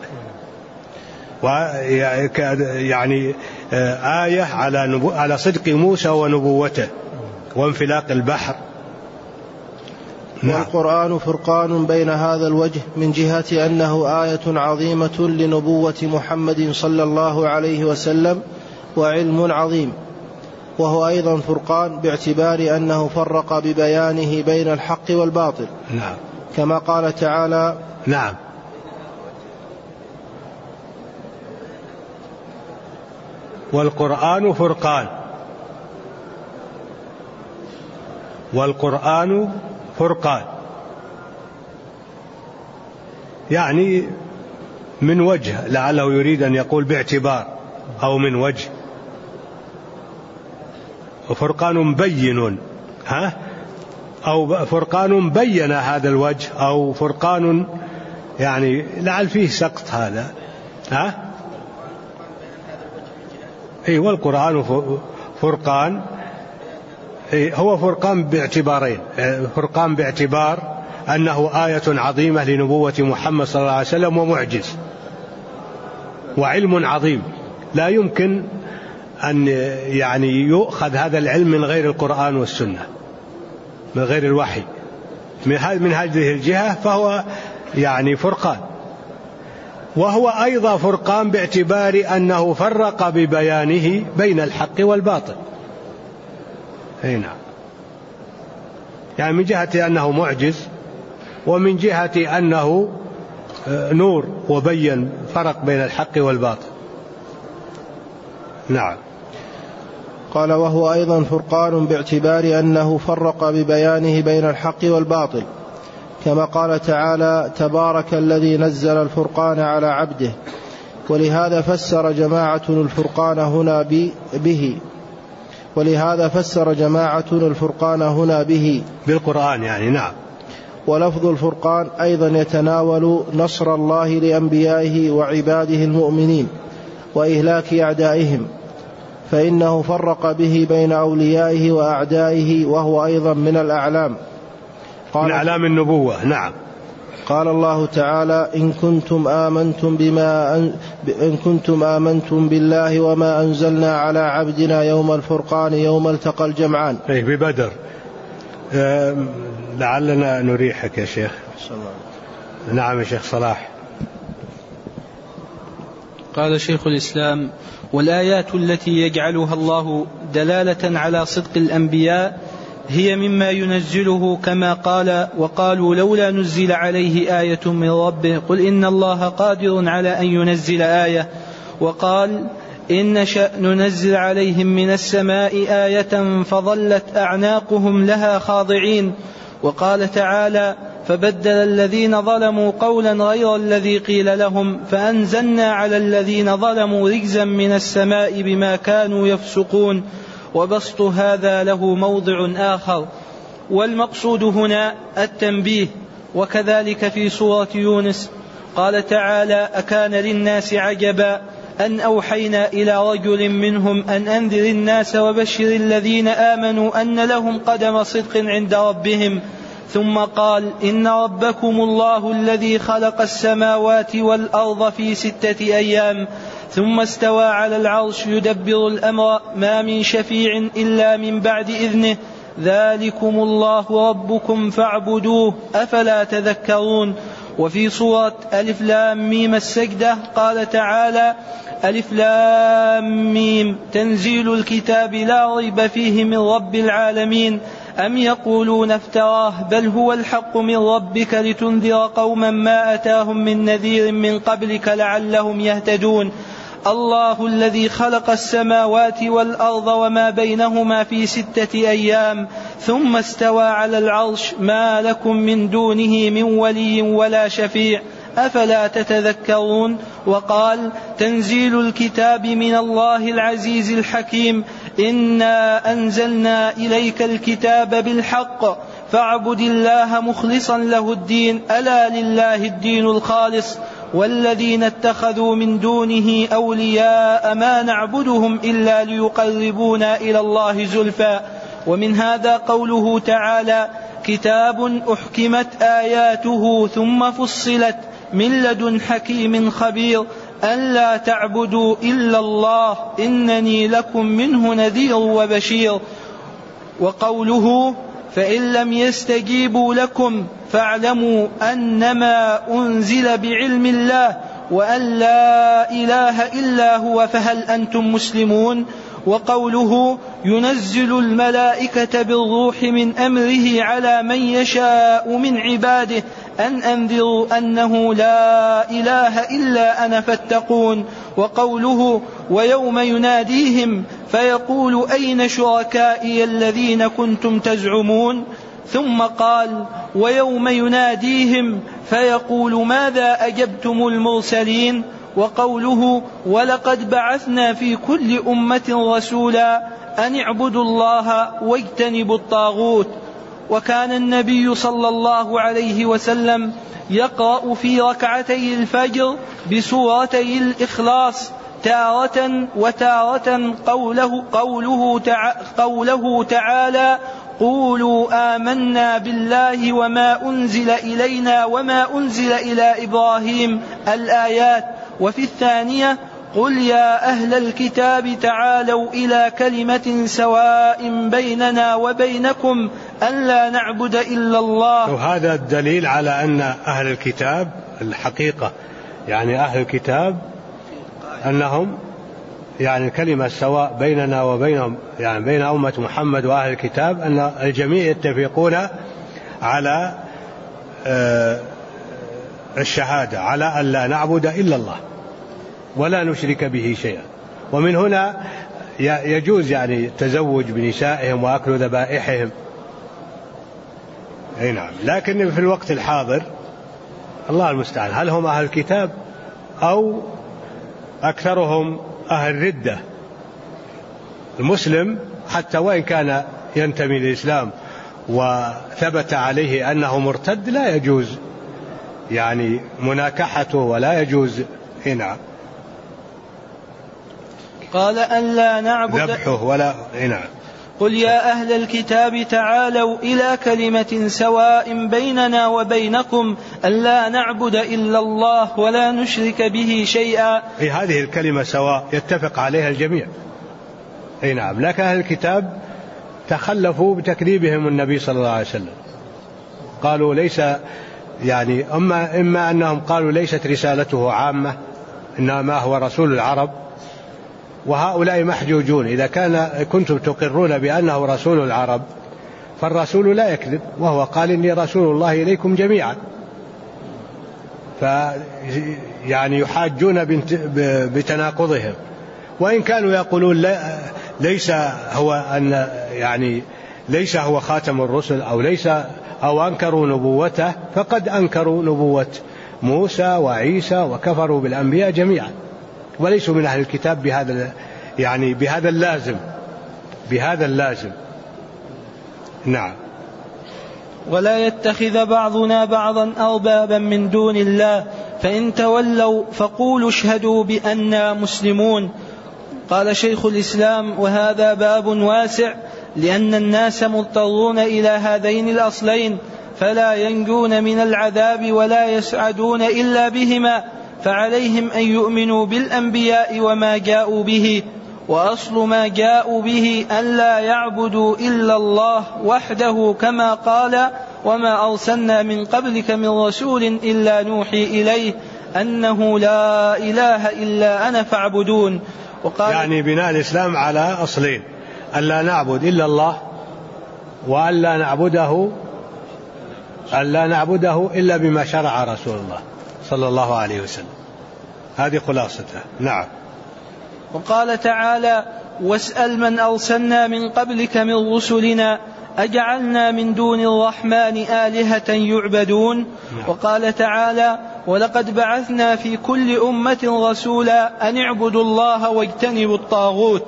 يعني آية على صدق موسى ونبوته وانفلاق البحر. والقرآن فرقان بين هذا الوجه من جهة أنه آية عظيمة لنبوة محمد صلى الله عليه وسلم وعلم عظيم، وهو أيضا فرقان باعتبار أنه فرق ببيانه بين الحق والباطل. نعم. كما قال تعالى: نعم. والقرآن فرقان. والقرآن فرقان يعني من وجه، لعله يريد أن يقول باعتبار أو من وجه، وفرقان بين، أو فرقان بين هذا الوجه، أو فرقان يعني لعل فيه سقط هذا. والقرآن فرقان، هو فرقان باعتبارين: فرقان باعتبار أنه آية عظيمة لنبوة محمد صلى الله عليه وسلم ومعجز وعلم عظيم، لا يمكن أن يعني يؤخذ هذا العلم من غير القرآن والسنة، من غير الوحي. من هذه الجهة فهو يعني فرقان. وهو أيضا فرقان باعتبار أنه فرق ببيانه بين الحق والباطل. نعم. يعني من جهة أنه معجز، ومن جهة أنه نور وبين فرق بين الحق والباطل. نعم. قال: وهو أيضا فرقان باعتبار أنه فرق ببيانه بين الحق والباطل، كما قال تعالى: تبارك الذي نزل الفرقان على عبده. ولهذا فسر جماعة الفرقان هنا به ولهذا فسر جماعة الفرقان هنا به بالقرآن يعني. نعم. ولفظ الفرقان أيضا يتناول نصر الله لأنبيائه وعباده المؤمنين وإهلاك أعدائهم، فإنه فرق به بين أوليائه وأعدائه، وهو أيضا من الأعلام، من أعلام النبوة. نعم. قال الله تعالى: إن كنتم آمنتم بالله وما أنزلنا على عبدنا يوم الفرقان يوم التقى الجمعان. ببدر. لعلنا نريحك يا شيخ. نعم يا شيخ صلاح. قال شيخ الإسلام: والآيات التي يجعلها الله دلالة على صدق الأنبياء هي مما ينزله، كما قال: وقالوا لولا نزل عليه آية من ربه قل إن الله قادر على أن ينزل آية. وقال: إن نشأ ننزل عليهم من السماء آية فظلت أعناقهم لها خاضعين. وقال تعالى: فبدل الذين ظلموا قولا غير الذي قيل لهم فأنزلنا على الذين ظلموا رجزا من السماء بما كانوا يفسقون. وبسط هذا له موضع آخر، والمقصود هنا التنبيه. وكذلك في سورة يونس قال تعالى: أكان للناس عجبا أن أوحينا إلى رجل منهم أن أنذر الناس وبشر الذين آمنوا أن لهم قدم صدق عند ربهم. ثم قال: إن ربكم الله الذي خلق السماوات والأرض في 6 أيام ثم استوى على العرش يدبر الأمر ما من شفيع إلا من بعد إذنه ذلكم الله ربكم فاعبدوه أفلا تذكرون. وفي سورة ألف لام ميم السجدة قال تعالى: ألف لام ميم تنزيل الكتاب لا ريب فيه من رب العالمين أم يقولون افتراه بل هو الحق من ربك لتنذر قوما ما أتاهم من نذير من قبلك لعلهم يهتدون. الله الذي خلق السماوات والأرض وما بينهما في 6 أيام ثم استوى على العرش ما لكم من دونه من ولي ولا شفيع أفلا تتذكرون. وقال: تنزيل الكتاب من الله العزيز الحكيم إنا أنزلنا إليك الكتاب بالحق فاعبد الله مخلصا له الدين ألا لله الدين الخالص والذين اتخذوا من دونه أولياء ما نعبدهم إلا ليقربونا إلى الله زلفى. ومن هذا قوله تعالى: كتاب أحكمت آياته ثم فصلت من لدن حكيم خبير ألا تعبدوا إلا الله إنني لكم منه نذير وبشير. وقوله: فإن لم يستجيبوا لكم فاعلموا أنما أنزل بعلم الله وأن لا إله إلا هو فهل أنتم مسلمون. وقوله: ينزل الملائكة بالروح من أمره على من يشاء من عباده أن أنذروا أنه لا إله إلا أنا فاتقون. وقوله: ويوم يناديهم فيقول أين شركائي الذين كنتم تزعمون. ثم قال: ويوم يناديهم فيقول ماذا أجبتم المرسلين. وقوله: ولقد بعثنا في كل أمة رسولا أن اعبدوا الله واجتنبوا الطاغوت. وكان النبي صلى الله عليه وسلم يقرأ في ركعتي الفجر بسورتي الإخلاص تارة وتارة قوله تعالى: قولوا آمنا بالله وما أنزل إلينا وما أنزل إلى إبراهيم الآيات. وفي الثانية: قل يا أهل الكتاب تعالوا إلى كلمة سواء بيننا وبينكم أن لا نعبد إلا الله. وهذا الدليل على أن أهل الكتاب الحقيقة يعني أهل الكتاب أنهم يعني كلمة سواء بيننا وبينهم يعني بين أمة محمد وأهل الكتاب أن الجميع يتفقون على الشهادة على أن لا نعبد إلا الله ولا نشرك به شيئا. ومن هنا يجوز يعني التزوج بنسائهم وأكل ذبائحهم. أي نعم. لكن في الوقت الحاضر الله المستعان هل هم أهل الكتاب أو أكثرهم أهل ردة. المسلم حتى وإن كان ينتمي للإسلام وثبت عليه أنه مرتد لا يجوز يعني مناكحته ولا يجوز هنا قال أن لا نعبد ذبحه ولا هنا. قل يا أهل الكتاب تعالوا إلى كلمة سواء بيننا وبينكم أن لا نعبد إلا الله ولا نشرك به شيئا. هذه الكلمة سواء يتفق عليها الجميع. أي نعم. لكن أهل الكتاب تخلفوا بتكذيبهم النبي صلى الله عليه وسلم. قالوا ليس يعني إما أنهم قالوا ليست رسالته عامة إنما هو رسول العرب وهؤلاء محجوجون. إذا كنتم تقرون بأنه رسول العرب فالرسول لا يكذب وهو قال إني رسول الله إليكم جميعا. يعني يحاجون بتناقضهم وإن كانوا يقولون ليس هو خاتم الرسل أو أنكروا نبوته فقد أنكروا نبوة موسى وعيسى وكفروا بالأنبياء جميعا وليسوا من أهل الكتاب بهذا اللازم. نعم. ولا يتخذ بعضنا بعضا أربابا من دون الله فإن تولوا فقولوا اشهدوا بأننا مسلمون. قال شيخ الإسلام: وهذا باب واسع، لأن الناس مضطرون إلى هذين الأصلين، فلا ينجون من العذاب ولا يسعدون إلا بهما، فعليهم أن يؤمنوا بالأنبياء وما جاءوا به. وأصل ما جاءوا به أن لا يعبدوا إلا الله وحده، كما قال: وما أرسلنا من قبلك من رسول إلا نوحي إليه أنه لا إله إلا أنا فاعبدون. وقال يعني بناء الإسلام على أصلين: أن لا نعبد إلا الله، وأن لا نعبده إلا بما شرع رسول الله صلى الله عليه وسلم. هذه خلاصتها. نعم. وقال تعالى: واسأل من أرسلنا من قبلك من رسلنا أجعلنا من دون الرحمن آلهة يعبدون. وقال تعالى: ولقد بعثنا في كل أمة رسولا أن اعبدوا الله واجتنبوا الطاغوت.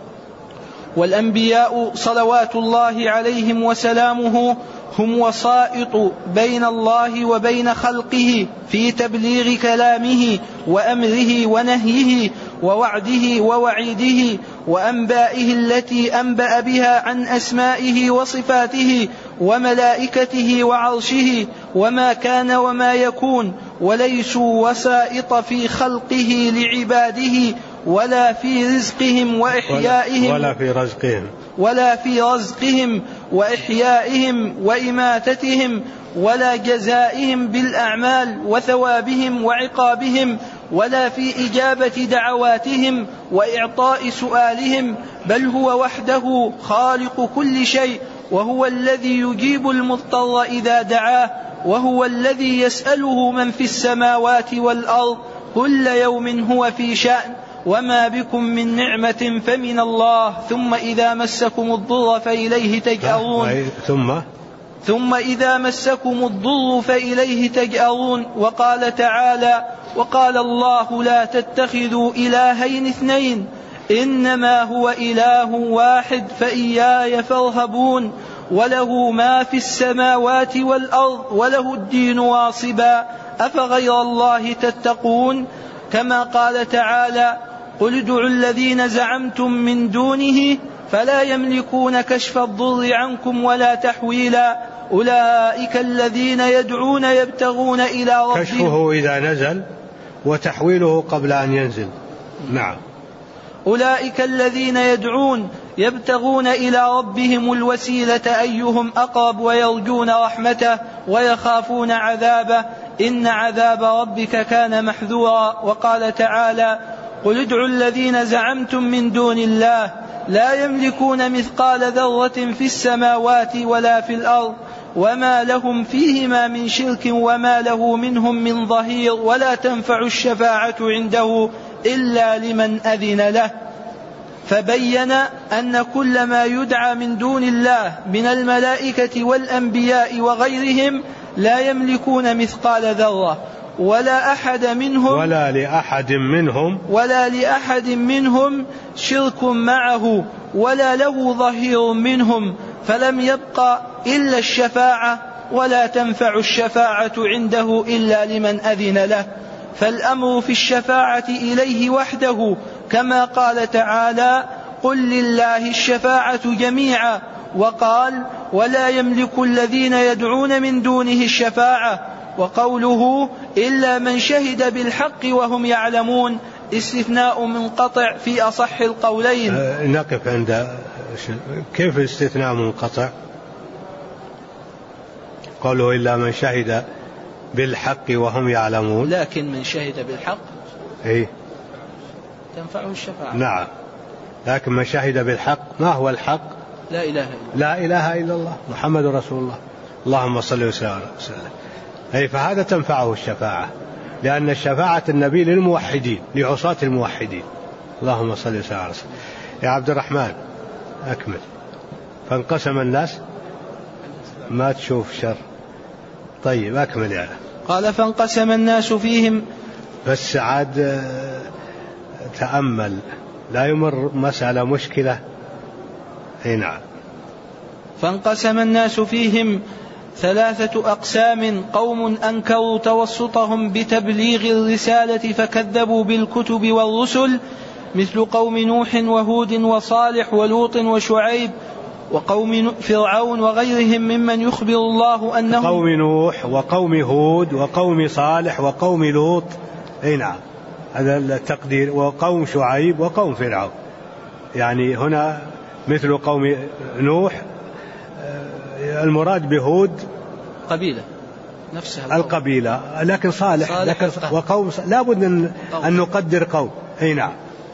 والأنبياء صلوات الله عليهم وسلامه هم وسائط بين الله وبين خلقه في تبليغ كلامه وأمره ونهيه ووعده ووعيده وأنبائه التي أنبأ بها عن أسمائه وصفاته وملائكته وعرشه وما كان وما يكون، وليسوا وسائط في خلقه لعباده ولا في رزقهم وإحيائهم ولا في رزقهم وإحيائهم وإماتتهم ولا جزائهم بالأعمال وثوابهم وعقابهم ولا في إجابة دعواتهم وإعطاء سؤالهم، بل هو وحده خالق كل شيء، وهو الذي يجيب المضطر إذا دعاه، وهو الذي يسأله من في السماوات والأرض كل يوم هو في شأن، وما بكم من نعمة فمن الله، ثم إذا مسكم الضر فإليه تجأرون ثم إذا مسكم الضر فإليه تجأرون. وقال تعالى: وقال الله لا تتخذوا إلهين اثنين إنما هو إله واحد فإياي فارهبون، وله ما في السماوات والأرض وله الدين واصبا، أفغير الله تتقون. كما قال تعالى: قل ادعوا الذين زعمتم من دونه فلا يملكون كشف الضر عنكم ولا تحويلا، أولئك الذين يدعون يبتغون إلى ربهم. كشفه إذا نزل وتحويله قبل أن ينزل. نعم. أولئك الذين يدعون يبتغون إلى ربهم الوسيلة أيهم أقرب ويرجون رحمته ويخافون عذابه، إن عذاب ربك كان محذورا. وقال تعالى: قل ادعوا الذين زعمتم من دون الله لا يملكون مثقال ذرة في السماوات ولا في الأرض وما لهم فيهما من شرك وما له منهم من ظهير، ولا تنفع الشفاعة عنده إلا لمن أذن له. فبين أن كل ما يدعى من دون الله من الملائكة والأنبياء وغيرهم لا يملكون مثقال ذرة ولا لأحد منهم شرك معه ولا له ظهير منهم، فلم يبق إلا الشفاعة، ولا تنفع الشفاعة عنده إلا لمن أذن له. فالأمر في الشفاعة إليه وحده، كما قال تعالى: قل لله الشفاعة جميعا. وقال: ولا يملك الذين يدعون من دونه الشفاعة. وقوله: إلا من شهد بالحق وهم يعلمون، استثناء منقطع في أصح القولين. نقف عند كيف الاستثناء منقطع؟ قوله إلا من شهد بالحق وهم يعلمون، لكن من شهد بالحق تنفعه الشفاعة. نعم، لكن من شهد بالحق، ما هو الحق؟ لا إله إلا الله محمد رسول الله، اللهم صل وسلم. فهذا تنفعه الشفاعة، لأن الشفاعة النبي للموحدين، لعصاة الموحدين. اللهم صل وسلم. يا عبد الرحمن أكمل. فانقسم الناس، ما تشوف شر. طيب أكمل يعني. قال: فانقسم الناس فيهم. بس عاد تأمل، لا يمر مسألة مشكلة. نعم. فانقسم الناس فيهم 3 أقسام: قوم أنكروا توسطهم بتبليغ الرسالة فكذبوا بالكتب والرسل، مثل قوم نوح وهود وصالح ولوط وشعيب وقوم فرعون وغيرهم ممن يخبر الله أنهم قوم نوح وقوم هود وقوم صالح وقوم لوط. أي نعم، هذا التقدير. وقوم شعيب وقوم فرعون، يعني هنا مثل قوم نوح، المراد بهود قبيلة نفسها القبيلة، لكن صالح لكن وقوم لا بد أن نقدر قوم. أي نعم.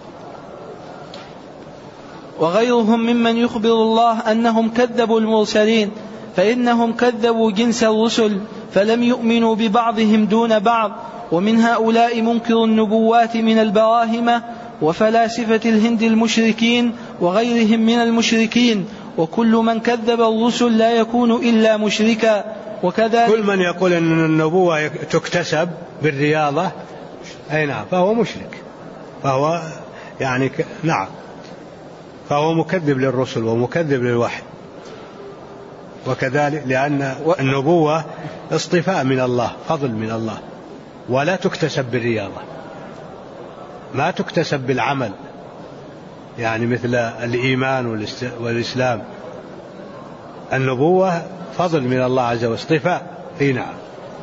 وغيرهم ممن يخبر الله أنهم كذبوا المرسلين، فإنهم كذبوا جنس الرسل فلم يؤمنوا ببعضهم دون بعض. ومن هؤلاء منكر النبوات من البراهمة وفلاسفة الهند المشركين وغيرهم من المشركين. وكل من كذب الرسل لا يكون إلا مشركا. وكذلك كل من يقول أن النبوة تكتسب بالرياضة، أي نعم، فهو مشرك، فهو يعني نعم، فهو مكذب للرسل ومكذب للوحي. وكذلك لأن النبوة اصطفاء من الله، فضل من الله، ولا تكتسب بالرياضة، ما تكتسب بالعمل، يعني مثل الإيمان والإسلام. النبوة فضل من الله عز وجل، اصطفاء. اي نعم.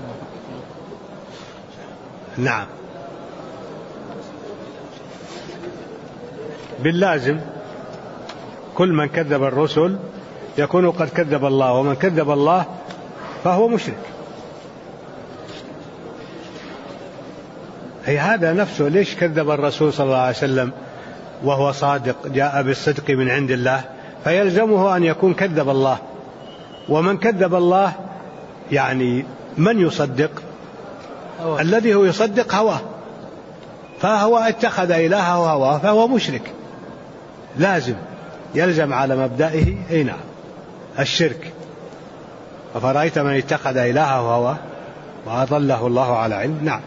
نعم، باللازم كل من كذب الرسل يكون قد كذب الله، ومن كذب الله فهو مشرك. أي هذا نفسه، ليش كذب الرسول صلى الله عليه وسلم وهو صادق، جاء بالصدق من عند الله، فيلزمه أن يكون كذب الله. ومن كذب الله يعني من يصدق؟ الذي هو يصدق هواه، فهو اتخذ إلهه هواه فهو مشرك، لازم يلزم على مبدئه. أي نعم، الشرك. أفرأيت من اتخذ إلهه هواه وأضله الله على علم. نعم.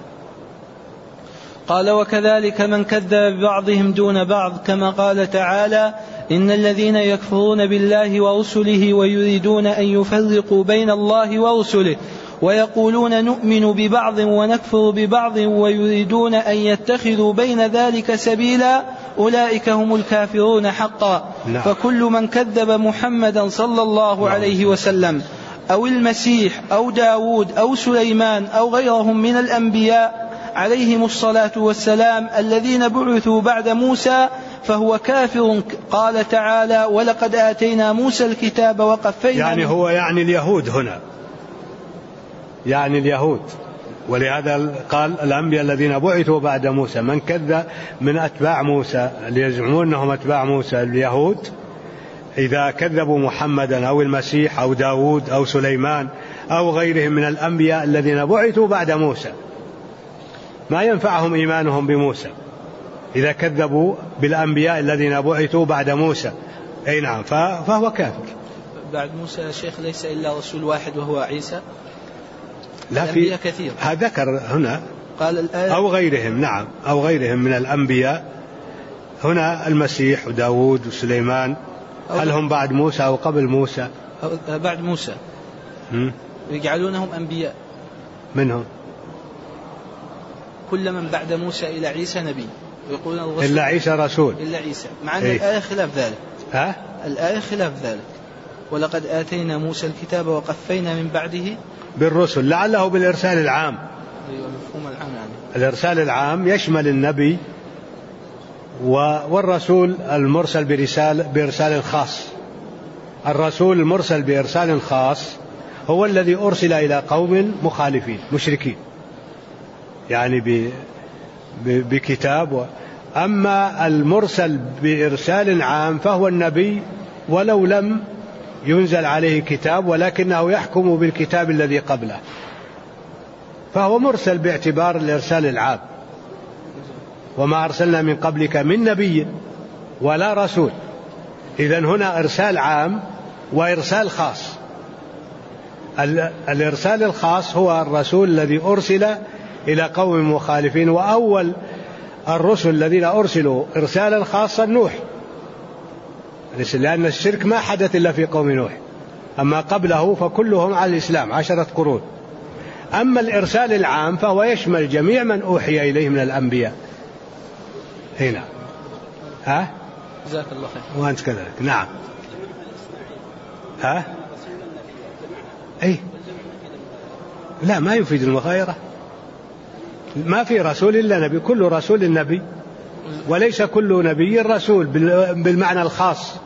قال: وكذلك من كذب ببعضهم دون بعض، كما قال تعالى: إن الذين يكفرون بالله ورسله ويريدون أن يفرقوا بين الله ورسله ويقولون نؤمن ببعض ونكفر ببعض ويريدون أن يتخذوا بين ذلك سبيلا أولئك هم الكافرون حقا. نعم. فكل من كذب محمدا صلى الله عليه وسلم أو المسيح أو داود أو سليمان أو غيرهم من الأنبياء عليهم الصلاة والسلام الذين بعثوا بعد موسى فهو كافر. قال تعالى: ولقد آتينا موسى الكتاب وقفينا، يعني هو يعني اليهود هنا، يعني اليهود. ولهذا قال الأنبياء الذين بعثوا بعد موسى. من كذب من أتباع موسى اللي يزعمون أنهم أتباع موسى اليهود، إذا كذبوا محمدا أو المسيح أو داود أو سليمان أو غيرهم من الأنبياء الذين بعثوا بعد موسى، ما ينفعهم إيمانهم بموسى إذا كذبوا بالأنبياء الذين بعثوا بعد موسى. أي نعم، فهو كافر. بعد موسى يا شيخ ليس إلا رسول واحد وهو عيسى. لا، في كثير. هذا ذكر هنا قال الآية أو غيرهم. نعم، أو غيرهم من الأنبياء. هنا المسيح وداود وسليمان، هل هم بعد موسى أو قبل موسى؟ بعد موسى. يجعلونهم أنبياء. منهم كل من بعد موسى إلى عيسى نبي، ويقولون الرسول إلا عيسى رسول، إلا عيسى، مع أن الآية خلاف ذلك. الآية خلاف ذلك: ولقد آتينا موسى الكتاب وقفينا من بعده بالرسل، لعله بالإرسال العام. أيوة، مفهوم العام يعني. الإرسال العام يشمل النبي والرسول المرسل بإرسال خاص. الرسول المرسل بإرسال خاص هو الذي أرسل إلى قوم مخالفين مشركين، يعني بكتاب. أما المرسل بإرسال عام فهو النبي ولو لم ينزل عليه كتاب، ولكنه يحكم بالكتاب الذي قبله، فهو مرسل باعتبار الإرسال العام. وما أرسلنا من قبلك من نبي ولا رسول. إذن هنا إرسال عام وإرسال خاص. الإرسال الخاص هو الرسول الذي أرسل إلى قوم مخالفين، وأول الرسل الذين أرسلوا إرسالا خاصا نوح، لأن الشرك ما حدث إلا في قوم نوح. أما قبله فكلهم على الإسلام 10 قرون. أما الإرسال العام فهو يشمل جميع من أوحي إليه من الأنبياء. هنا ها جزاك الله خير. وأنت كذلك. نعم. ها أي لا، ما يفيد المغايرة. ما في رسول إلا نبي، كل رسول نبي، وليس كل نبي رسول بالمعنى الخاص،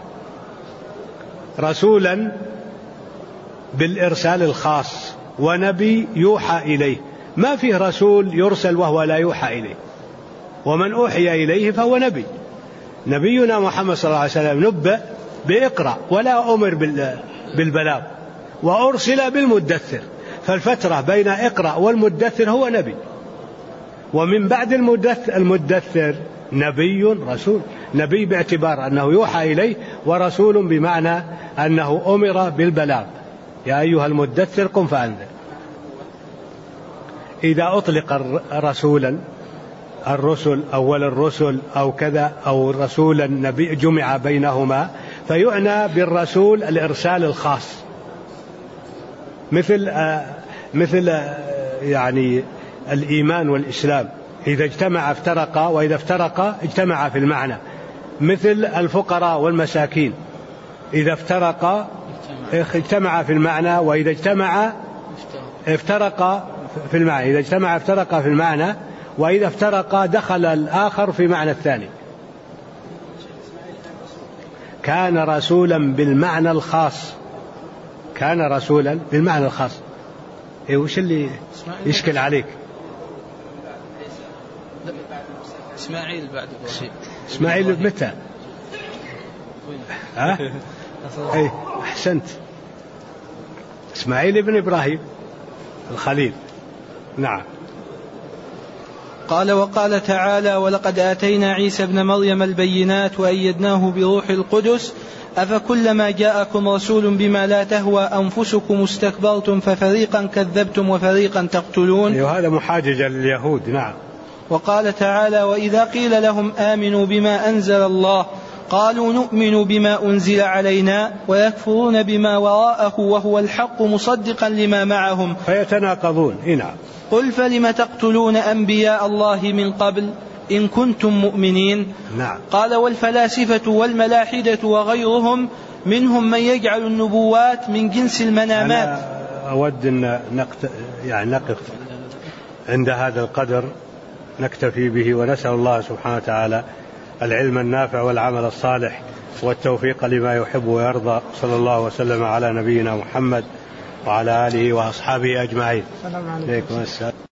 رسولا بالإرسال الخاص، ونبي يوحى إليه. ما فيه رسول يرسل وهو لا يوحى إليه، ومن أوحي إليه فهو نبي. نبينا محمد صلى الله عليه وسلم نبأ بإقرأ ولا أمر بالبلاغ، وأرسل بالمدثر، فالفترة بين إقرأ والمدثر هو نبي، ومن بعد المدثر نبي رسول. نبي باعتبار أنه يوحى إليه، ورسول بمعنى أنه أمر بالبلاغ. يا أيها المدثر قم فأنذر. إذا أطلق رسولا الرسل أول الرسل أو كذا، أو رسولا نبي جمع بينهما، فيعنى بالرسول الإرسال الخاص، مثل يعني الإيمان والإسلام، إذا اجتمع افترقا، وإذا افترقا اجتمعا في المعنى. مثل الفقراء والمساكين، إذا افترقا اجتمعا في المعنى، وإذا اجتمعا افترقا في المعنى. إذا اجتمع افترقا في المعنى، وإذا افترقا دخل الآخر في معنى الثاني. كان رسولا بالمعنى الخاص، كان رسولا بالمعنى الخاص. إيه وش اللي يشكل عليك؟ إسماعيل بعد إبراهيم. إسماعيل متى؟ ها؟ أي أحسنت، إسماعيل ابن إبراهيم الخليل. نعم. قال وقال تعالى ولقد آتينا عيسى ابن مريم البينات وأيدناه بروح القدس أفكلما جاءكم رسول بما لا تهوى أنفسكم استكبرتم ففريقا كذبتم وفريقا تقتلون. أيوه هذا محاججة لليهود. نعم. وقال تعالى وإذا قيل لهم آمنوا بما أنزل الله قالوا نؤمن بما أنزل علينا ويكفرون بما وراءه وهو الحق مصدقا لما معهم فيتناقضون. نعم. قل فلم تقتلون أنبياء الله من قبل إن كنتم مؤمنين. نعم. قال والفلاسفة والملاحدة وغيرهم منهم من يجعل النبوات من جنس المنامات. أنا أود أن نقف عند هذا القدر، نكتفي به، ونسأل الله سبحانه وتعالى العلم النافع والعمل الصالح والتوفيق لما يحب ويرضى. صلى الله وسلم على نبينا محمد وعلى آله وأصحابه أجمعين. السلام عليكم.